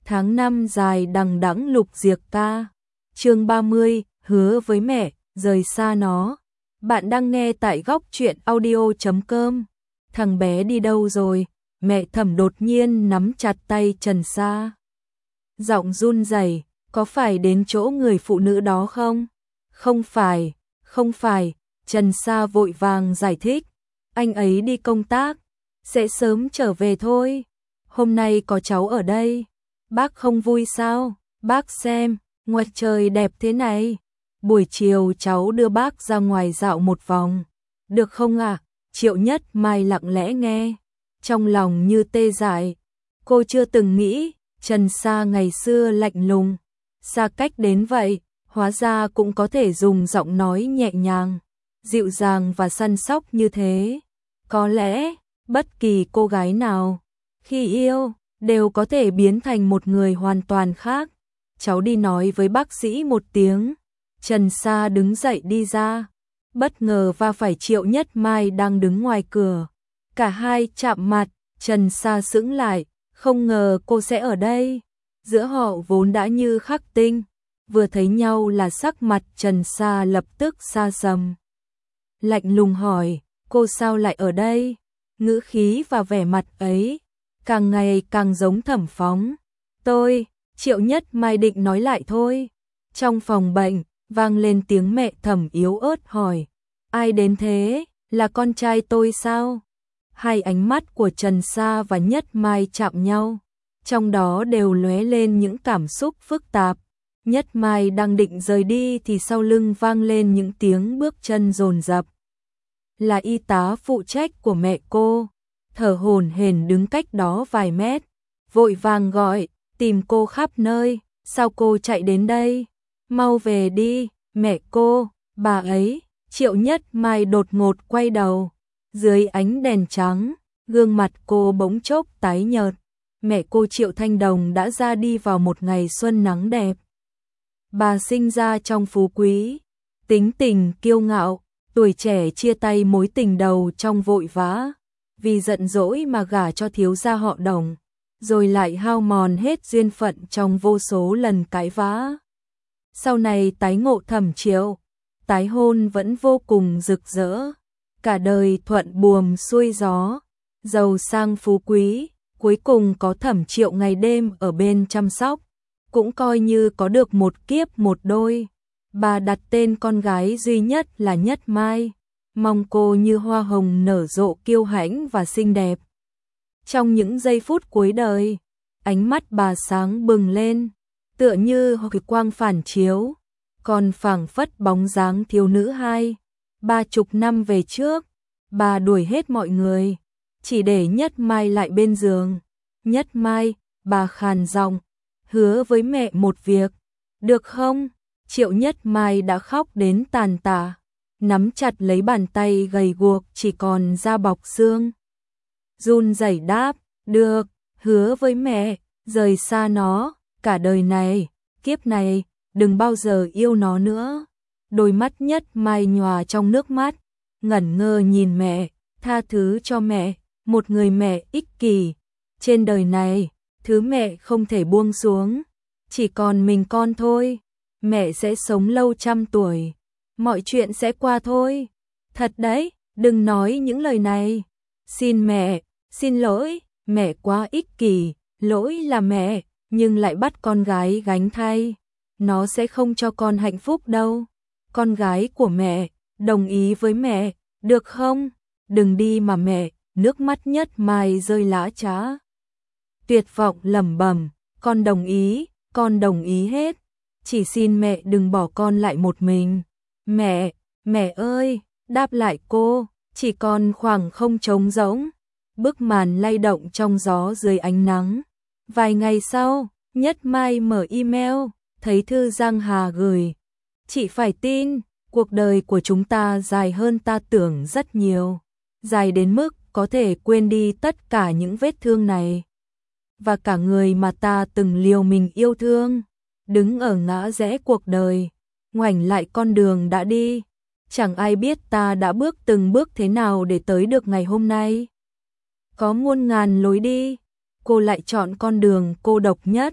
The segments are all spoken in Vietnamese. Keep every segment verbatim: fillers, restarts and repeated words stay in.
Tháng năm dài đằng đẵng lục diệc ca. Chương ba mươi, hứa với mẹ, rời xa nó. Bạn đang nghe tại góc truyện audio chấm com. Thằng bé đi đâu rồi? Mẹ Thẩm đột nhiên nắm chặt tay Trần Sa. Giọng run rẩy, có phải đến chỗ người phụ nữ đó không? Không phải, không phải, Trần Sa vội vàng giải thích. Anh ấy đi công tác, sẽ sớm trở về thôi. Hôm nay có cháu ở đây. Bác không vui sao? Bác xem, ngoài trời đẹp thế này. Buổi chiều cháu đưa bác ra ngoài dạo một vòng. Được không ạ? À? Triệu Nhất Mai lặng lẽ nghe. Trong lòng như tê dại. Cô chưa từng nghĩ, Trần Sa ngày xưa lạnh lùng. Xa cách đến vậy, hóa ra cũng có thể dùng giọng nói nhẹ nhàng, dịu dàng và săn sóc như thế. Có lẽ, bất kỳ cô gái nào, khi yêu, đều có thể biến thành một người hoàn toàn khác. Cháu đi nói với bác sĩ một tiếng. Trần Sa đứng dậy đi ra, bất ngờ va phải Triệu Nhất Mai đang đứng ngoài cửa. Cả hai chạm mặt, Trần Sa sững lại, không ngờ cô sẽ ở đây. Giữa họ vốn đã như khắc tinh, vừa thấy nhau là sắc mặt Trần Sa lập tức sa sầm. Lạnh lùng hỏi, cô sao lại ở đây? Ngữ khí và vẻ mặt ấy càng ngày càng giống Thẩm Phóng. Tôi, Triệu Nhất Mai định nói lại thôi. Trong phòng bệnh, vang lên tiếng mẹ Thẩm yếu ớt hỏi, ai đến thế, là con trai tôi sao? Hai ánh mắt của Trần Sa và Nhất Mai chạm nhau, trong đó đều lóe lên những cảm xúc phức tạp. Nhất Mai đang định rời đi thì sau lưng vang lên những tiếng bước chân dồn dập. Là y tá phụ trách của mẹ cô, thở hổn hển đứng cách đó vài mét, vội vàng gọi, tìm cô khắp nơi, sao cô chạy đến đây? Mau về đi, mẹ cô, bà ấy. Triệu Nhất Mai đột ngột quay đầu, dưới ánh đèn trắng, gương mặt cô bỗng chốc tái nhợt. Mẹ cô Triệu Thanh Đồng đã ra đi vào một ngày xuân nắng đẹp. Bà sinh ra trong phú quý, tính tình kiêu ngạo, tuổi trẻ chia tay mối tình đầu trong vội vã, vì giận dỗi mà gả cho thiếu gia họ Đồng, rồi lại hao mòn hết duyên phận trong vô số lần cãi vã. Sau này tái ngộ Thẩm Triệu, tái hôn vẫn vô cùng rực rỡ, cả đời thuận buồm xuôi gió, giàu sang phú quý, cuối cùng có Thẩm Triệu ngày đêm ở bên chăm sóc, cũng coi như có được một kiếp một đôi. Bà đặt tên con gái duy nhất là Nhất Mai, mong cô như hoa hồng nở rộ kiêu hãnh và xinh đẹp. Trong những giây phút cuối đời, ánh mắt bà sáng bừng lên, tựa như hồi quang phản chiếu, còn phảng phất bóng dáng thiếu nữ hai, ba chục năm về trước. Bà đuổi hết mọi người, chỉ để Nhất Mai lại bên giường. Nhất Mai, bà khàn giọng, hứa với mẹ một việc, được không? Triệu Nhất Mai đã khóc đến tàn tả, nắm chặt lấy bàn tay gầy guộc chỉ còn da bọc xương. Run rẩy đáp, được, hứa với mẹ, rời xa nó, cả đời này, kiếp này, đừng bao giờ yêu nó nữa. Đôi mắt Nhất Mai nhòa trong nước mắt, ngẩn ngơ nhìn mẹ, tha thứ cho mẹ, một người mẹ ích kỷ. Trên đời này, thứ mẹ không thể buông xuống, chỉ còn mình con thôi. Mẹ sẽ sống lâu trăm tuổi, mọi chuyện sẽ qua thôi. Thật đấy, đừng nói những lời này. Xin mẹ, xin lỗi, mẹ quá ích kỷ, lỗi là mẹ, nhưng lại bắt con gái gánh thay. Nó sẽ không cho con hạnh phúc đâu. Con gái của mẹ, đồng ý với mẹ, được không? Đừng đi mà mẹ, nước mắt Nhất Mai rơi lã trá. Tuyệt vọng lẩm bẩm, con đồng ý, con đồng ý hết. Chỉ xin mẹ đừng bỏ con lại một mình. Mẹ, mẹ ơi, đáp lại cô, chỉ còn khoảng không trống rỗng. Bức màn lay động trong gió dưới ánh nắng. Vài ngày sau, Nhất Mai mở email, thấy thư Giang Hà gửi. Chị phải tin, cuộc đời của chúng ta dài hơn ta tưởng rất nhiều. Dài đến mức có thể quên đi tất cả những vết thương này. Và cả người mà ta từng liều mình yêu thương. Đứng ở ngã rẽ cuộc đời, ngoảnh lại con đường đã đi, chẳng ai biết ta đã bước từng bước thế nào để tới được ngày hôm nay. Có muôn ngàn lối đi, cô lại chọn con đường cô độc nhất,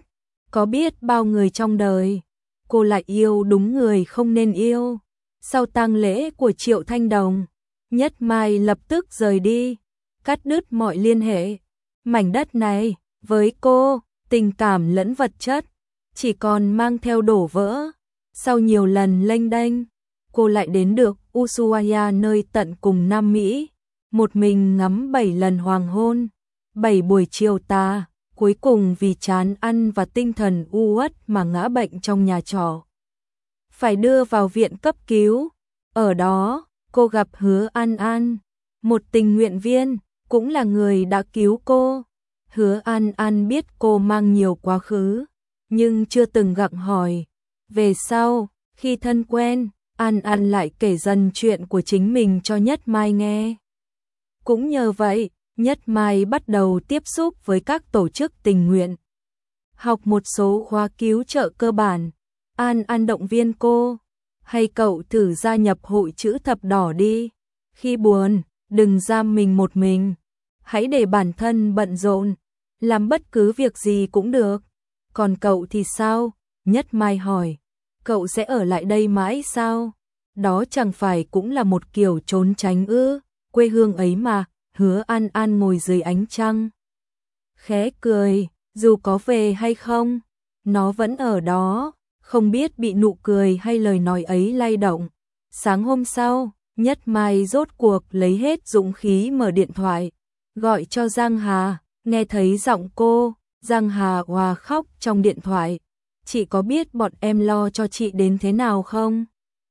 có biết bao người trong đời, cô lại yêu đúng người không nên yêu. Sau tang lễ của Triệu Thanh Đồng, Nhất Mai lập tức rời đi, cắt đứt mọi liên hệ. Mảnh đất này, với cô, tình cảm lẫn vật chất, chỉ còn mang theo đổ vỡ. Sau nhiều lần lênh đênh, cô lại đến được Ushuaia, nơi tận cùng Nam Mỹ, một mình ngắm bảy lần hoàng hôn, bảy buổi chiều tà, cuối cùng vì chán ăn và tinh thần u uất mà ngã bệnh trong nhà trọ. Phải đưa vào viện cấp cứu. Ở đó, cô gặp Hứa An An, một tình nguyện viên, cũng là người đã cứu cô. Hứa An An biết cô mang nhiều quá khứ, nhưng chưa từng gặng hỏi. Về sau, khi thân quen, An An lại kể dần chuyện của chính mình cho Nhất Mai nghe. Cũng nhờ vậy, Nhất Mai bắt đầu tiếp xúc với các tổ chức tình nguyện, học một số khóa cứu trợ cơ bản. An An động viên cô, hay cậu thử gia nhập hội chữ thập đỏ đi. Khi buồn, đừng giam mình một mình, hãy để bản thân bận rộn, làm bất cứ việc gì cũng được. Còn cậu thì sao? Nhất Mai hỏi. Cậu sẽ ở lại đây mãi sao? Đó chẳng phải cũng là một kiểu trốn tránh ư? Quê hương ấy mà. Hứa An An ngồi dưới ánh trăng, khẽ cười, dù có về hay không, nó vẫn ở đó, không biết bị nụ cười hay lời nói ấy lay động. Sáng hôm sau, Nhất Mai rốt cuộc lấy hết dũng khí mở điện thoại, gọi cho Giang Hà. Nghe thấy giọng cô, Giang Hà òa khóc trong điện thoại. Chị có biết bọn em lo cho chị đến thế nào không?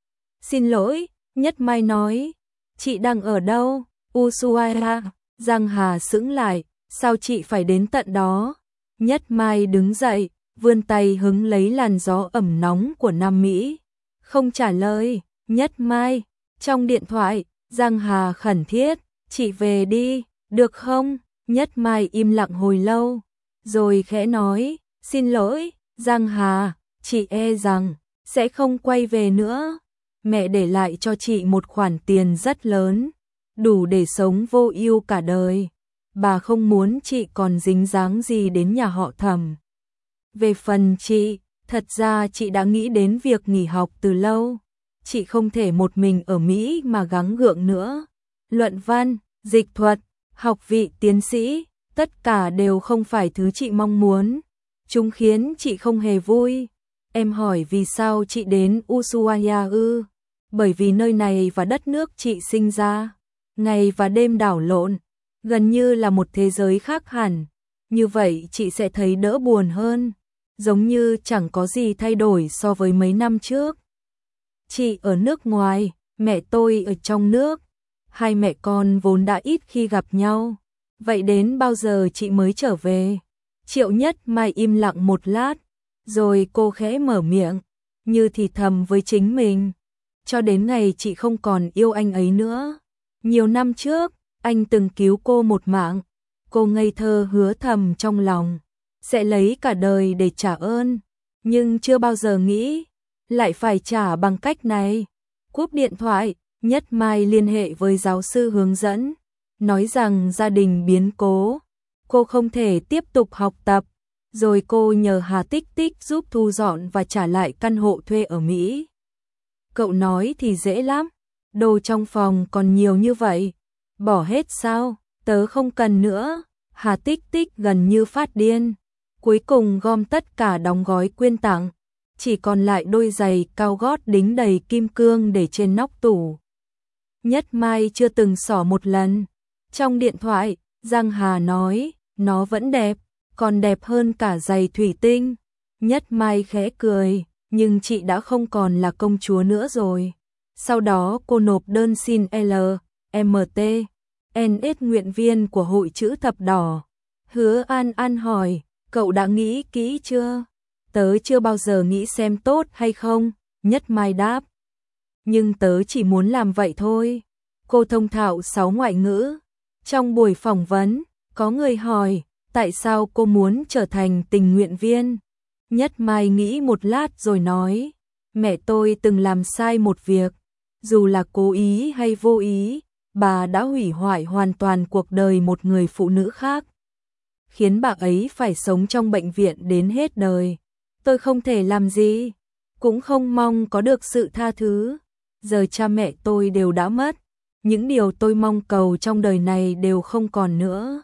Xin lỗi, Nhất Mai nói. Chị đang ở đâu? Ushuaia. Giang Hà sững lại. Sao chị phải đến tận đó? Nhất Mai đứng dậy, vươn tay hứng lấy làn gió ẩm nóng của Nam Mỹ. Không trả lời. Nhất Mai. Trong điện thoại, Giang Hà khẩn thiết. Chị về đi, được không? Nhất Mai im lặng hồi lâu, rồi khẽ nói, xin lỗi, Giang Hà, chị e rằng sẽ không quay về nữa. Mẹ để lại cho chị một khoản tiền rất lớn, đủ để sống vô ưu cả đời. Bà không muốn chị còn dính dáng gì đến nhà họ Thẩm. Về phần chị, thật ra chị đã nghĩ đến việc nghỉ học từ lâu. Chị không thể một mình ở Mỹ mà gắng gượng nữa. Luận văn, dịch thuật, học vị tiến sĩ, tất cả đều không phải thứ chị mong muốn. Chúng khiến chị không hề vui. Em hỏi vì sao chị đến Ushuaia ư? Bởi vì nơi này và đất nước chị sinh ra, ngày và đêm đảo lộn, gần như là một thế giới khác hẳn. Như vậy chị sẽ thấy đỡ buồn hơn, giống như chẳng có gì thay đổi so với mấy năm trước. Chị ở nước ngoài, mẹ tôi ở trong nước. Hai mẹ con vốn đã ít khi gặp nhau. Vậy đến bao giờ chị mới trở về? Triệu Nhất Mai im lặng một lát, rồi cô khẽ mở miệng, như thì thầm với chính mình. Cho đến ngày chị không còn yêu anh ấy nữa. Nhiều năm trước, anh từng cứu cô một mạng. Cô ngây thơ hứa thầm trong lòng, sẽ lấy cả đời để trả ơn. Nhưng chưa bao giờ nghĩ, lại phải trả bằng cách này. Cúp điện thoại, Nhất Mai liên hệ với giáo sư hướng dẫn, nói rằng gia đình biến cố, cô không thể tiếp tục học tập. Rồi cô nhờ Hà Tích Tích giúp thu dọn và trả lại căn hộ thuê ở Mỹ. Cậu nói thì dễ lắm, đồ trong phòng còn nhiều như vậy, bỏ hết sao? Tớ không cần nữa. Hà Tích Tích gần như phát điên, cuối cùng gom tất cả đóng gói quyên tặng, chỉ còn lại đôi giày cao gót đính đầy kim cương để trên nóc tủ. Nhất Mai chưa từng xỏ một lần. Trong điện thoại, Giang Hà nói, nó vẫn đẹp, còn đẹp hơn cả giày thủy tinh. Nhất Mai khẽ cười, nhưng chị đã không còn là công chúa nữa rồi. Sau đó cô nộp đơn xin L M T N S nguyện viên của Hội Chữ Thập Đỏ. Hứa An An hỏi, cậu đã nghĩ kỹ chưa? Tớ chưa bao giờ nghĩ xem tốt hay không, Nhất Mai đáp. Nhưng tớ chỉ muốn làm vậy thôi. Cô thông thạo sáu ngoại ngữ. Trong buổi phỏng vấn, có người hỏi, tại sao cô muốn trở thành tình nguyện viên? Nhất Mai nghĩ một lát rồi nói, mẹ tôi từng làm sai một việc, dù là cố ý hay vô ý, bà đã hủy hoại hoàn toàn cuộc đời một người phụ nữ khác, khiến bà ấy phải sống trong bệnh viện đến hết đời. tôi không thể làm gì, cũng không mong có được sự tha thứ. Giờ cha mẹ tôi đều đã mất, những điều tôi mong cầu trong đời này đều không còn nữa.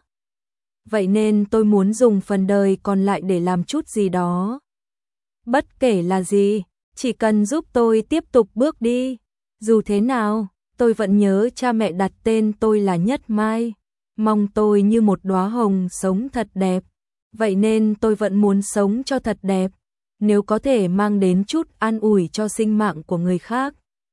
Vậy nên tôi muốn dùng phần đời còn lại để làm chút gì đó. Bất kể là gì, chỉ cần giúp tôi tiếp tục bước đi. Dù thế nào, tôi vẫn nhớ cha mẹ đặt tên tôi là Nhất Mai, mong tôi như một đóa hồng sống thật đẹp. Vậy nên tôi vẫn muốn sống cho thật đẹp, nếu có thể mang đến chút an ủi cho sinh mạng của người khác.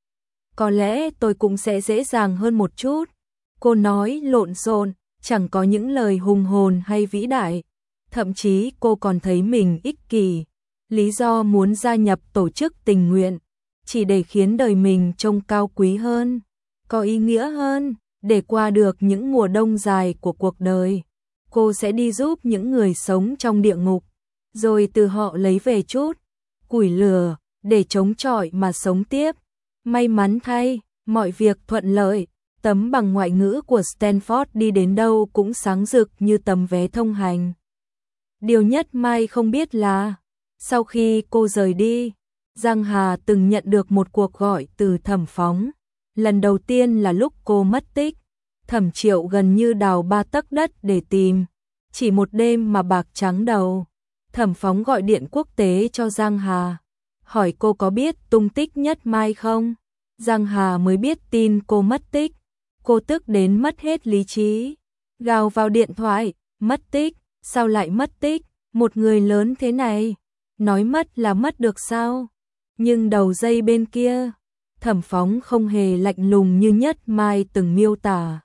Có lẽ tôi cũng sẽ dễ dàng hơn một chút. Cô nói lộn xộn, chẳng có những lời hùng hồn hay vĩ đại. Thậm chí cô còn thấy mình ích kỷ. Lý do muốn gia nhập tổ chức tình nguyện, chỉ để khiến đời mình trông cao quý hơn, có ý nghĩa hơn, để qua được những mùa đông dài của cuộc đời. Cô sẽ đi giúp những người sống trong địa ngục, rồi từ họ lấy về chút củi lửa để chống chọi mà sống tiếp. May mắn thay, mọi việc thuận lợi, tấm bằng ngoại ngữ của Stanford đi đến đâu cũng sáng rực như tấm vé thông hành. Điều Nhất Mai không biết là, sau khi cô rời đi, Giang Hà từng nhận được một cuộc gọi từ Thẩm Phóng. Lần đầu tiên là lúc cô mất tích, Thẩm Triệu gần như đào ba tấc đất để tìm, chỉ một đêm mà bạc trắng đầu. Thẩm Phóng gọi điện quốc tế cho Giang Hà, hỏi cô có biết tung tích Nhất Mai không? Giang Hà mới biết tin cô mất tích, cô tức đến mất hết lý trí, gào vào điện thoại, mất tích, sao lại mất tích, một người lớn thế này, nói mất là mất được sao? Nhưng đầu dây bên kia, Thẩm Phóng không hề lạnh lùng như Nhất Mai từng miêu tả.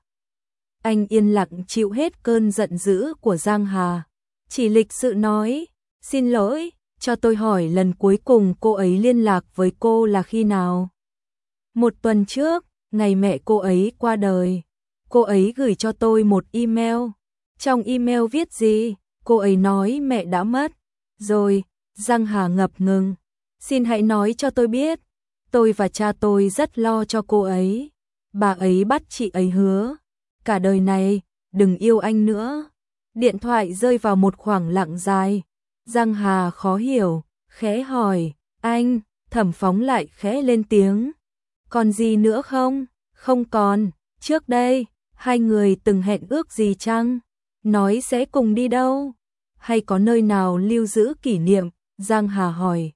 Anh yên lặng chịu hết cơn giận dữ của Giang Hà, chỉ lịch sự nói, xin lỗi, cho tôi hỏi lần cuối cùng cô ấy liên lạc với cô là khi nào? Một tuần trước, ngày mẹ cô ấy qua đời. Cô ấy gửi cho tôi một email. Trong email viết gì? Cô ấy nói mẹ đã mất. Rồi, Giang Hà ngập ngừng. Xin hãy nói cho tôi biết. Tôi và cha tôi rất lo cho cô ấy. Bà ấy bắt chị ấy hứa, cả đời này, đừng yêu anh nữa. Điện thoại rơi vào một khoảng lặng dài. Giang Hà khó hiểu, khẽ hỏi, anh, Thẩm Phóng lại khẽ lên tiếng. Còn gì nữa không? Không còn, trước đây, hai người từng hẹn ước gì chăng? Nói sẽ cùng đi đâu? Hay có nơi nào lưu giữ kỷ niệm? Giang Hà hỏi.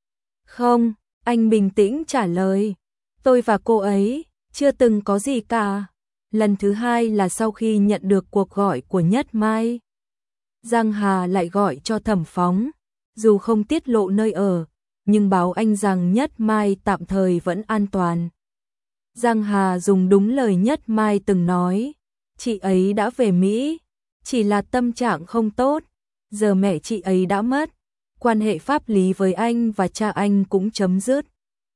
Không, anh bình tĩnh trả lời. Tôi và cô ấy, chưa từng có gì cả. Lần thứ hai là sau khi nhận được cuộc gọi của Nhất Mai. Giang Hà lại gọi cho Thẩm Phóng, dù không tiết lộ nơi ở, nhưng báo anh rằng Nhất Mai tạm thời vẫn an toàn. Giang Hà dùng đúng lời Nhất Mai từng nói, chị ấy đã về Mỹ, chỉ là tâm trạng không tốt, giờ mẹ chị ấy đã mất, quan hệ pháp lý với anh và cha anh cũng chấm dứt.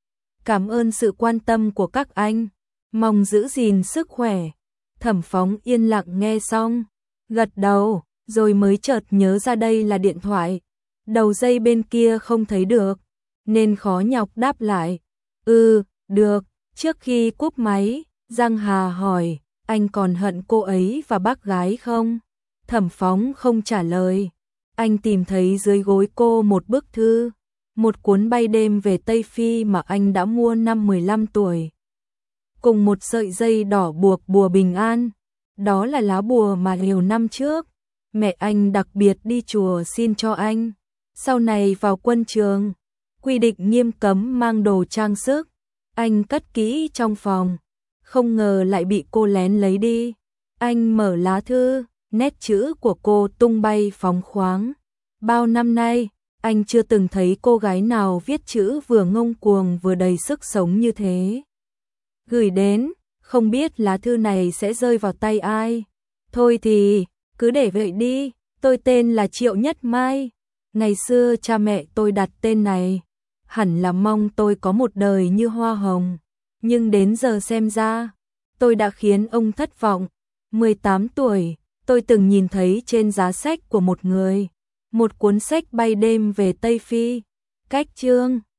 Cảm ơn sự quan tâm của các anh, mong giữ gìn sức khỏe. Thẩm Phóng yên lặng nghe xong, gật đầu, rồi mới chợt nhớ ra đây là điện thoại. Đầu dây bên kia không thấy được, nên khó nhọc đáp lại. Ừ, được. Trước khi cúp máy, Giang Hà hỏi, anh còn hận cô ấy và bác gái không? Thẩm Phóng không trả lời. Anh tìm thấy dưới gối cô một bức thư, một cuốn bay đêm về Tây Phi mà anh đã mua năm mười lăm tuổi. Cùng một sợi dây đỏ buộc bùa bình an. Đó là lá bùa mà nhiều năm trước, mẹ anh đặc biệt đi chùa xin cho anh. Sau này vào quân trường, quy định nghiêm cấm mang đồ trang sức. Anh cất kỹ trong phòng, không ngờ lại bị cô lén lấy đi. Anh mở lá thư, nét chữ của cô tung bay phóng khoáng. Bao năm nay, anh chưa từng thấy cô gái nào viết chữ vừa ngông cuồng vừa đầy sức sống như thế. Gửi đến, không biết lá thư này sẽ rơi vào tay ai. Thôi thì, cứ để vậy đi, tôi tên là Triệu Nhất Mai. Ngày xưa cha mẹ tôi đặt tên này, hẳn là mong tôi có một đời như hoa hồng. Nhưng đến giờ xem ra, tôi đã khiến ông thất vọng. mười tám tuổi, tôi từng nhìn thấy trên giá sách của một người, một cuốn sách bay đêm về Tây Phi. Cách chương